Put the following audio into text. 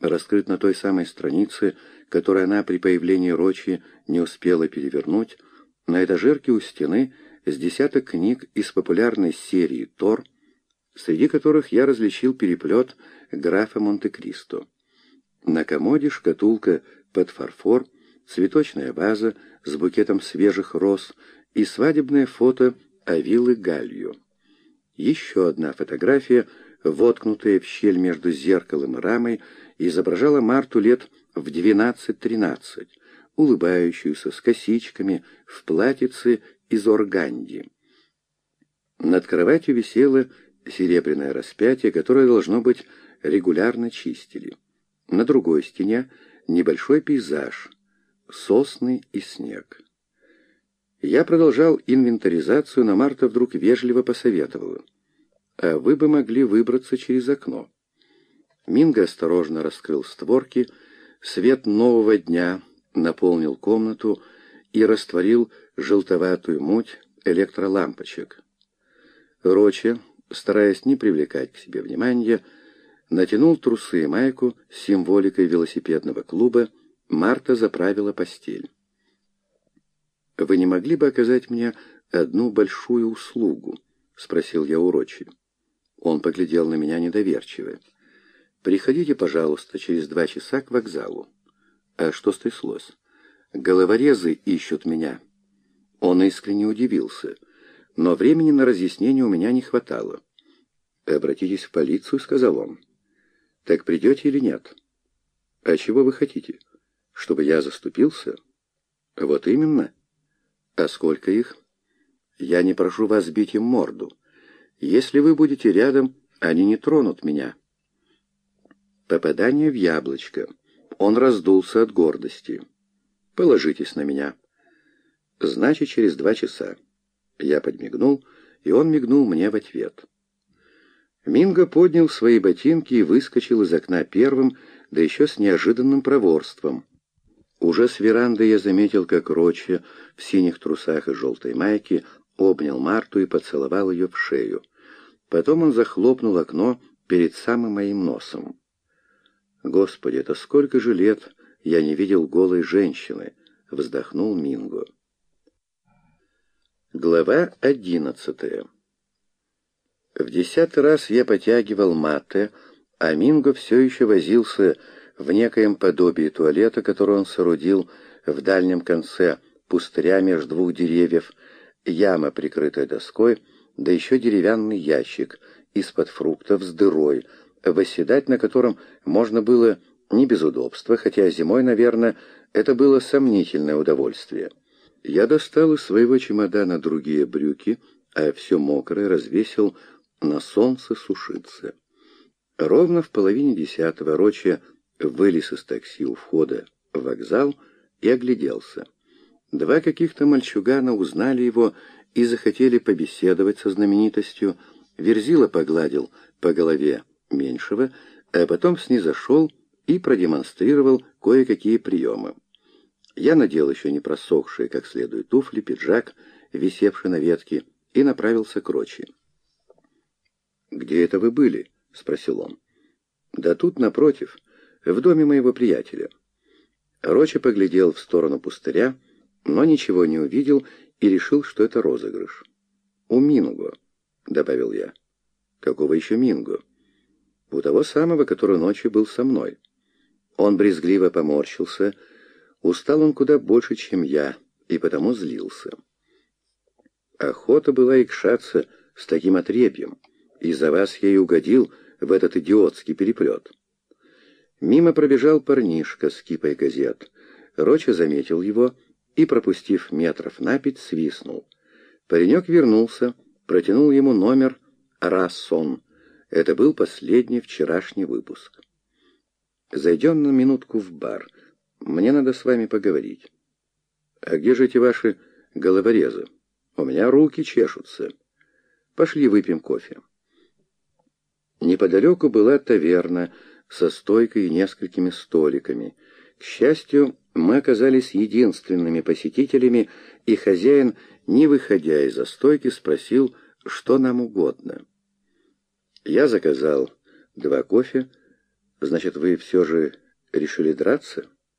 раскрыт на той самой странице, которую она при появлении Рочи не успела перевернуть, на этажерке у стены с десяток книг из популярной серии «Тор», среди которых я различил переплет графа Монте-Кристо. На комоде шкатулка под фарфор, цветочная ваза с букетом свежих роз и свадебное фото Авилы Галью. Еще одна фотография, воткнутая в щель между зеркалом и рамой, изображала Марту лет в 12-13, улыбающуюся с косичками, в платьице из органди. Над кроватью висело серебряное распятие, которое, должно быть, регулярно чистили. На другой стене небольшой пейзаж, сосны и снег. Я продолжал инвентаризацию, но Марта вдруг вежливо посоветовала: «А вы бы могли выбраться через окно». Минго осторожно раскрыл створки, свет нового дня наполнил комнату и растворил желтоватую муть электролампочек. Рочи, стараясь не привлекать к себе внимания, натянул трусы и майку с символикой велосипедного клуба. Марта заправила постель. «Вы не могли бы оказать мне одну большую услугу?» — спросил я у Рочи. Он поглядел на меня недоверчиво. «Приходите, пожалуйста, через 2 часа к вокзалу». «А что стряслось?» «Головорезы ищут меня». Он искренне удивился, но времени на разъяснение у меня не хватало. «Обратитесь в полицию», — сказал он. «Так придете или нет?» «А чего вы хотите? Чтобы я заступился?» «Вот именно. А сколько их?» «Я не прошу вас бить им морду. Если вы будете рядом, они не тронут меня». Попадание в яблочко. Он раздулся от гордости. «Положитесь на меня». «Значит, через 2 часа». Я подмигнул, и он мигнул мне в ответ. Минго поднял свои ботинки и выскочил из окна первым, да еще с неожиданным проворством. Уже с веранды я заметил, как Рочи в синих трусах и желтой майке обнял Марту и поцеловал ее в шею. Потом он захлопнул окно перед самым моим носом. «Господи, это сколько же лет я не видел голой женщины!» — вздохнул Минго. Глава 11. В 10-й раз я потягивал мате, а Минго все еще возился в некоем подобии туалета, который он соорудил в дальнем конце пустыря между 2 деревьев, яма, прикрытая доской, да еще деревянный ящик из-под фруктов с дырой, восседать на котором можно было не без удобства, хотя зимой, наверное, это было сомнительное удовольствие. Я достал из своего чемодана другие брюки, а все мокрое развесил на солнце сушиться. Ровно в половине 10-го Рочи вылез из такси у входа в вокзал и огляделся. 2 каких-то мальчугана узнали его и захотели побеседовать со знаменитостью. Верзила погладил по голове меньшего, а потом снизошел и продемонстрировал кое-какие приемы. Я надел еще не просохшие как следует туфли, пиджак, висевший на ветке, и направился к Рочи. «Где это вы были?» — спросил он. «Да тут, напротив, в доме моего приятеля». Рочи поглядел в сторону пустыря, но ничего не увидел и решил, что это розыгрыш. «У Минго», — добавил я. «Какого еще Минго?» «У того самого, который ночью был со мной». Он брезгливо поморщился. Устал он куда больше, чем я, и потому злился. Охота была икшаться с таким отребьем. Из-за вас я и угодил в этот идиотский переплет. Мимо пробежал парнишка с кипой газет. Рочи заметил его и, пропустив метров на 5, свистнул. Паренек вернулся, протянул ему номер «Рассон». Это был последний вчерашний выпуск. «Зайдем на минутку в бар. Мне надо с вами поговорить». «А где же эти ваши головорезы? У меня руки чешутся. Пошли выпьем кофе». Неподалеку была таверна со стойкой и несколькими столиками. К счастью, мы оказались единственными посетителями, и хозяин, не выходя из-за стойки, спросил, что нам угодно. Я заказал 2 кофе, Значит, вы все же решили драться?